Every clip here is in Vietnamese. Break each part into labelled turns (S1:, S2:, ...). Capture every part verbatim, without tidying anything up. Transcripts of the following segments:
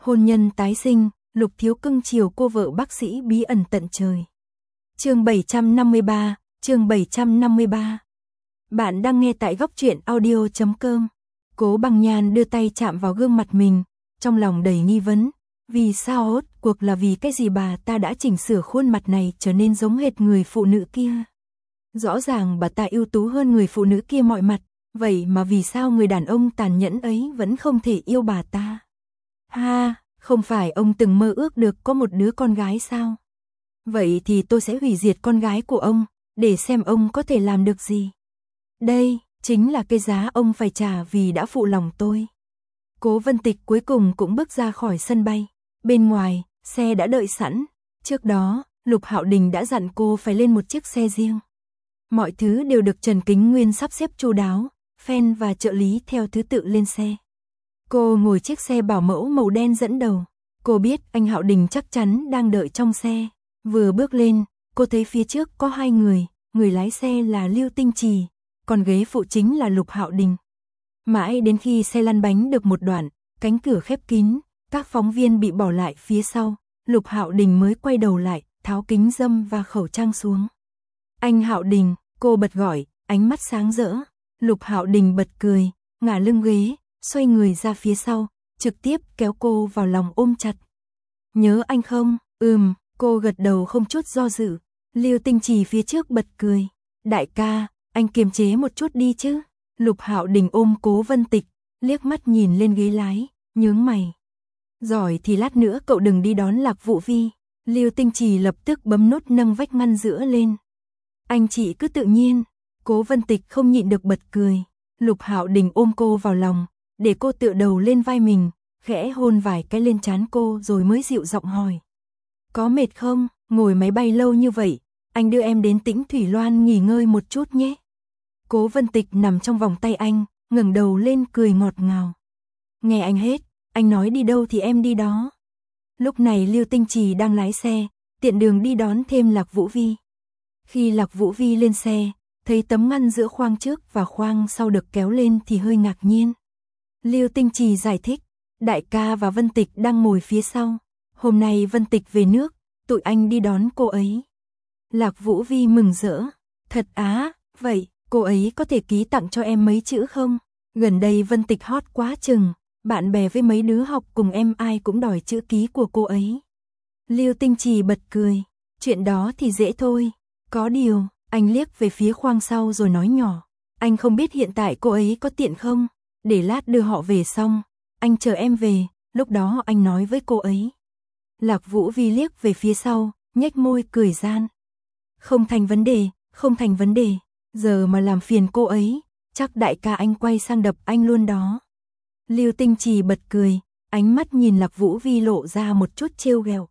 S1: Hôn nhân tái sinh, Lục Thiếu cưng chiều cô vợ bác sĩ bí ẩn tận trời. Chương bảy trăm năm mươi ba, chương bảy trăm năm mươi ba. Bạn đang nghe tại góc truyện audio chấm com. Cố Bằng Nhan đưa tay chạm vào gương mặt mình, trong lòng đầy nghi vấn. Vì sao hốt cuộc là vì cái gì bà ta đã chỉnh sửa khuôn mặt này trở nên giống hệt người phụ nữ kia? Rõ ràng bà ta ưu tú hơn người phụ nữ kia mọi mặt, vậy mà vì sao người đàn ông tàn nhẫn ấy vẫn không thể yêu bà ta? Ha, không phải ông từng mơ ước được có một đứa con gái sao? Vậy thì tôi sẽ hủy diệt con gái của ông, để xem ông có thể làm được gì. Đây, chính là cái giá ông phải trả vì đã phụ lòng tôi. Cố Vân Tịch cuối cùng cũng bước ra khỏi sân bay. Bên ngoài, xe đã đợi sẵn. Trước đó, Lục Hạo Đình đã dặn cô phải lên một chiếc xe riêng. Mọi thứ đều được Trần Kính Nguyên sắp xếp chu đáo, fan và trợ lý theo thứ tự lên xe. Cô ngồi chiếc xe bảo mẫu màu đen dẫn đầu. Cô biết anh Hạo Đình chắc chắn đang đợi trong xe. Vừa bước lên, cô thấy phía trước có hai người, người lái xe là Lưu Tinh Trì, còn ghế phụ chính là Lục Hạo Đình. Mãi đến khi xe lăn bánh được một đoạn, cánh cửa khép kín, các phóng viên bị bỏ lại phía sau, Lục Hạo Đình mới quay đầu lại, tháo kính râm và khẩu trang xuống. Anh Hạo Đình, cô bật gọi, ánh mắt sáng rỡ. Lục Hạo Đình bật cười, ngả lưng ghế, xoay người ra phía sau, trực tiếp kéo cô vào lòng ôm chặt. Nhớ anh không? Ừm, cô gật đầu không chút do dự. Lưu Tinh Trì phía trước bật cười. Đại ca, anh kiềm chế một chút đi chứ. Lục Hạo Đình ôm Cố Vân Tịch, liếc mắt nhìn lên ghế lái, nhướng mày. Giỏi thì lát nữa cậu đừng đi đón Lạc Vũ Vi. Lưu Tinh Trì lập tức bấm nút nâng vách ngăn giữa lên. Anh chị cứ tự nhiên. Cố Vân Tịch không nhịn được bật cười. Lục Hạo Đình ôm cô vào lòng, để cô tựa đầu lên vai mình, khẽ hôn vài cái lên trán cô rồi mới dịu giọng hỏi. Có mệt không? Ngồi máy bay lâu như vậy, anh đưa em đến Tĩnh Thủy Loan nghỉ ngơi một chút nhé. Cố Vân Tịch nằm trong vòng tay anh, ngẩng đầu lên cười ngọt ngào. Nghe anh hết, anh nói đi đâu thì em đi đó. Lúc này Lưu Tinh Trì đang lái xe, tiện đường đi đón thêm Lạc Vũ Vi. Khi Lạc Vũ Vi lên xe, thấy tấm ngăn giữa khoang trước và khoang sau được kéo lên thì hơi ngạc nhiên. Lưu Tinh Trì giải thích, đại ca và Vân Tịch đang ngồi phía sau. Hôm nay Vân Tịch về nước, tụi anh đi đón cô ấy. Lạc Vũ Vi mừng rỡ. Thật á, vậy, cô ấy có thể ký tặng cho em mấy chữ không? Gần đây Vân Tịch hot quá chừng, bạn bè với mấy đứa học cùng em ai cũng đòi chữ ký của cô ấy. Lưu Tinh Trì bật cười. Chuyện đó thì dễ thôi. Có điều, anh liếc về phía khoang sau rồi nói nhỏ. Anh không biết hiện tại cô ấy có tiện không? Để lát đưa họ về xong, anh chờ em về, lúc đó anh nói với cô ấy. Lạc Vũ Vi liếc về phía sau, nhếch môi cười gian. Không thành vấn đề, không thành vấn đề, giờ mà làm phiền cô ấy, chắc đại ca anh quay sang đập anh luôn đó. Lưu Tinh Trì bật cười, ánh mắt nhìn Lạc Vũ Vi lộ ra một chút trêu ghẹo.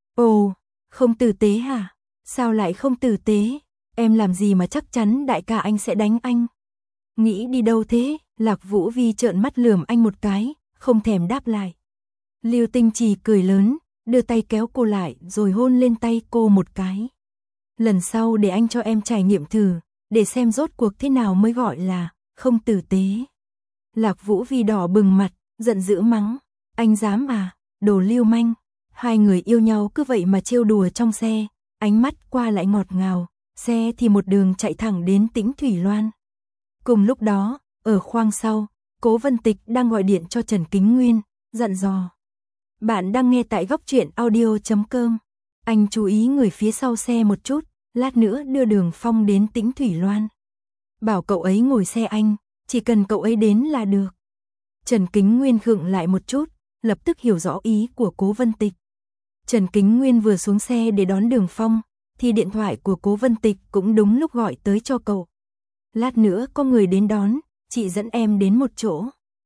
S1: Ồ, không tử tế hả? Sao lại không tử tế? Em làm gì mà chắc chắn đại ca anh sẽ đánh anh? Nghĩ đi đâu thế? Lạc Vũ Vi trợn mắt lườm anh một cái, không thèm đáp lại. Lưu Tinh Trì cười lớn, đưa tay kéo cô lại rồi hôn lên tay cô một cái. Lần sau để anh cho em trải nghiệm thử, để xem rốt cuộc thế nào mới gọi là không tử tế. Lạc Vũ Vi đỏ bừng mặt, giận dữ mắng. Anh dám à, đồ lưu manh. Hai người yêu nhau cứ vậy mà trêu đùa trong xe, ánh mắt qua lại ngọt ngào, xe thì một đường chạy thẳng đến Tĩnh Thủy Loan. Cùng lúc đó, ở khoang sau, Cố Vân Tịch đang gọi điện cho Trần Kính Nguyên, dặn dò. Bạn đang nghe tại góc truyện audio chấm com. Anh chú ý người phía sau xe một chút, lát nữa đưa Đường Phong đến Tĩnh Thủy Loan. Bảo cậu ấy ngồi xe anh, chỉ cần cậu ấy đến là được. Trần Kính Nguyên khựng lại một chút, lập tức hiểu rõ ý của Cố Vân Tịch. Trần Kính Nguyên vừa xuống xe để đón Đường Phong, thì điện thoại của Cố Vân Tịch cũng đúng lúc gọi tới cho cậu. Lát nữa có người đến đón, chị dẫn em đến một chỗ.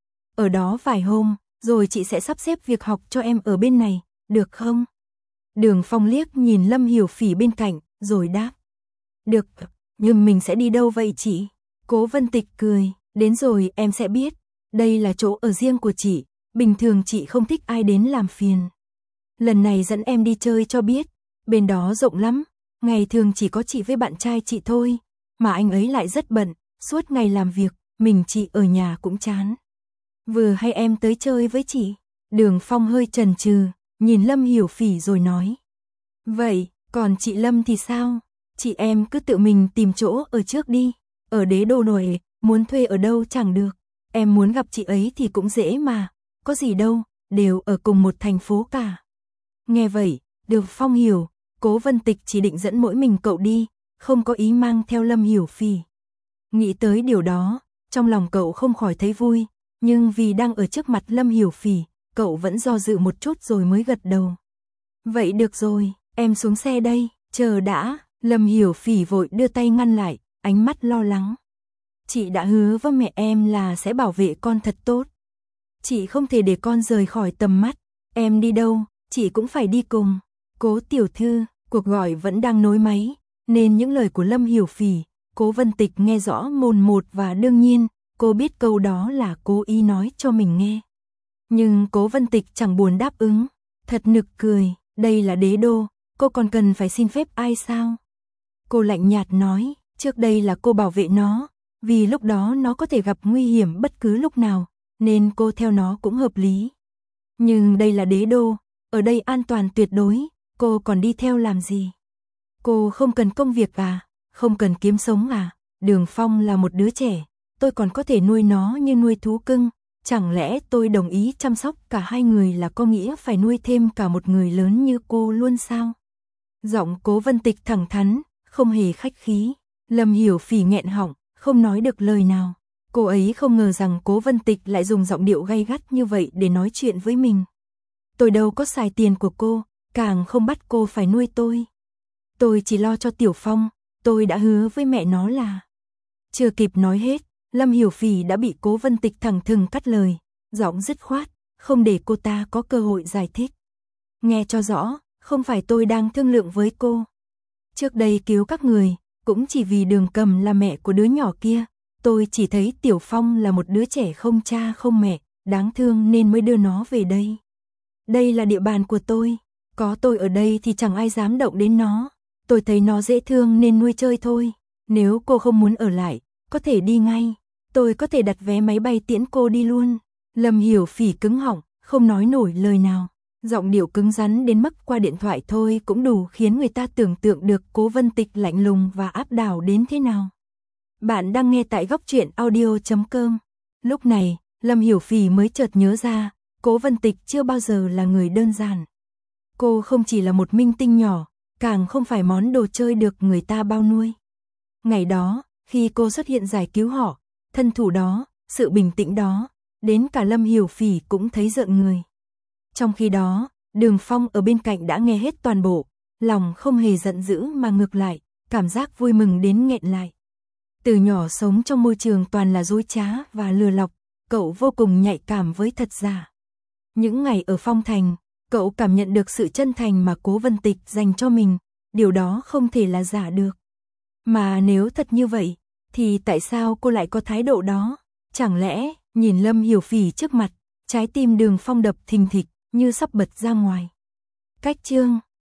S1: Ở đó vài hôm, rồi chị sẽ sắp xếp việc học cho em ở bên này, được không? Đường Phong liếc nhìn Lâm Hiểu Phỉ bên cạnh, rồi đáp. Được, nhưng mình sẽ đi đâu vậy chị? Cố Vân Tịch cười, đến rồi em sẽ biết. Đây là chỗ ở riêng của chị, bình thường chị không thích ai đến làm phiền. Lần này dẫn em đi chơi cho biết, bên đó rộng lắm, ngày thường chỉ có chị với bạn trai chị thôi, mà anh ấy lại rất bận, suốt ngày làm việc, mình chị ở nhà cũng chán. Vừa hay em tới chơi với chị. Đường Phong hơi chần chừ, nhìn Lâm Hiểu Phỉ rồi nói. Vậy, còn chị Lâm thì sao? Chị em cứ tự mình tìm chỗ ở trước đi. Ở Đế Đô nổi, muốn thuê ở đâu chẳng được. Em muốn gặp chị ấy thì cũng dễ mà. Có gì đâu, đều ở cùng một thành phố cả. Nghe vậy, Đường Phong hiểu, Cố Vân Tịch chỉ định dẫn mỗi mình cậu đi, không có ý mang theo Lâm Hiểu Phỉ. Nghĩ tới điều đó, trong lòng cậu không khỏi thấy vui, nhưng vì đang ở trước mặt Lâm Hiểu Phỉ, cậu vẫn do dự một chút rồi mới gật đầu. Vậy được rồi, em xuống xe đây, chờ đã. Lâm Hiểu Phỉ vội đưa tay ngăn lại, ánh mắt lo lắng. Chị đã hứa với mẹ em là sẽ bảo vệ con thật tốt. Chị không thể để con rời khỏi tầm mắt. Em đi đâu, chị cũng phải đi cùng. Cố tiểu thư, cuộc gọi vẫn đang nối máy, nên những lời của Lâm Hiểu Phỉ, Cố Vân Tịch nghe rõ mồn một và đương nhiên, cô biết câu đó là cố ý nói cho mình nghe. Nhưng Cố Vân Tịch chẳng buồn đáp ứng, thật nực cười, đây là Đế Đô, cô còn cần phải xin phép ai sao? Cô lạnh nhạt nói, trước đây là cô bảo vệ nó, vì lúc đó nó có thể gặp nguy hiểm bất cứ lúc nào, nên cô theo nó cũng hợp lý. Nhưng đây là Đế Đô, ở đây an toàn tuyệt đối, cô còn đi theo làm gì? Cô không cần công việc à? Không cần kiếm sống à? Đường Phong là một đứa trẻ, tôi còn có thể nuôi nó như nuôi thú cưng, chẳng lẽ tôi đồng ý chăm sóc cả hai người là có nghĩa phải nuôi thêm cả một người lớn như cô luôn sao? Giọng Cố Vân Tịch thẳng thắn, không hề khách khí. Lâm Hiểu Phỉ nghẹn họng, không nói được lời nào. Cô ấy không ngờ rằng Cố Vân Tịch lại dùng giọng điệu gay gắt như vậy để nói chuyện với mình. Tôi đâu có xài tiền của cô, càng không bắt cô phải nuôi tôi. Tôi chỉ lo cho Tiểu Phong, tôi đã hứa với mẹ nó là... Chưa kịp nói hết, Lâm Hiểu Phỉ đã bị Cố Vân Tịch thẳng thừng cắt lời, giọng dứt khoát, không để cô ta có cơ hội giải thích. Nghe cho rõ, không phải tôi đang thương lượng với cô. Trước đây cứu các người, cũng chỉ vì Đường Cầm là mẹ của đứa nhỏ kia, tôi chỉ thấy Tiểu Phong là một đứa trẻ không cha không mẹ, đáng thương nên mới đưa nó về đây. Đây là địa bàn của tôi, có tôi ở đây thì chẳng ai dám động đến nó, tôi thấy nó dễ thương nên nuôi chơi thôi, nếu cô không muốn ở lại, có thể đi ngay, tôi có thể đặt vé máy bay tiễn cô đi luôn. Lâm Hiểu Phỉ cứng họng, không nói nổi lời nào. Giọng điệu cứng rắn đến mức qua điện thoại thôi cũng đủ khiến người ta tưởng tượng được Cố Vân Tịch lạnh lùng và áp đảo đến thế nào. Bạn đang nghe tại góc truyện audio chấm com. Lúc này, Lâm Hiểu Phỉ mới chợt nhớ ra, Cố Vân Tịch chưa bao giờ là người đơn giản. Cô không chỉ là một minh tinh nhỏ, càng không phải món đồ chơi được người ta bao nuôi. Ngày đó, khi cô xuất hiện giải cứu họ, thân thủ đó, sự bình tĩnh đó, đến cả Lâm Hiểu Phỉ cũng thấy rợn người. Trong khi đó, Đường Phong ở bên cạnh đã nghe hết toàn bộ, lòng không hề giận dữ mà ngược lại, cảm giác vui mừng đến nghẹn lại. Từ nhỏ sống trong môi trường toàn là dối trá và lừa lọc, cậu vô cùng nhạy cảm với thật giả. Những ngày ở Phong Thành, cậu cảm nhận được sự chân thành mà Cố Vân Tịch dành cho mình, điều đó không thể là giả được. Mà nếu thật như vậy, thì tại sao cô lại có thái độ đó? Chẳng lẽ, nhìn Lâm Hiểu Phỉ trước mặt, trái tim Đường Phong đập thình thịch, như sắp bật ra ngoài. Cách chương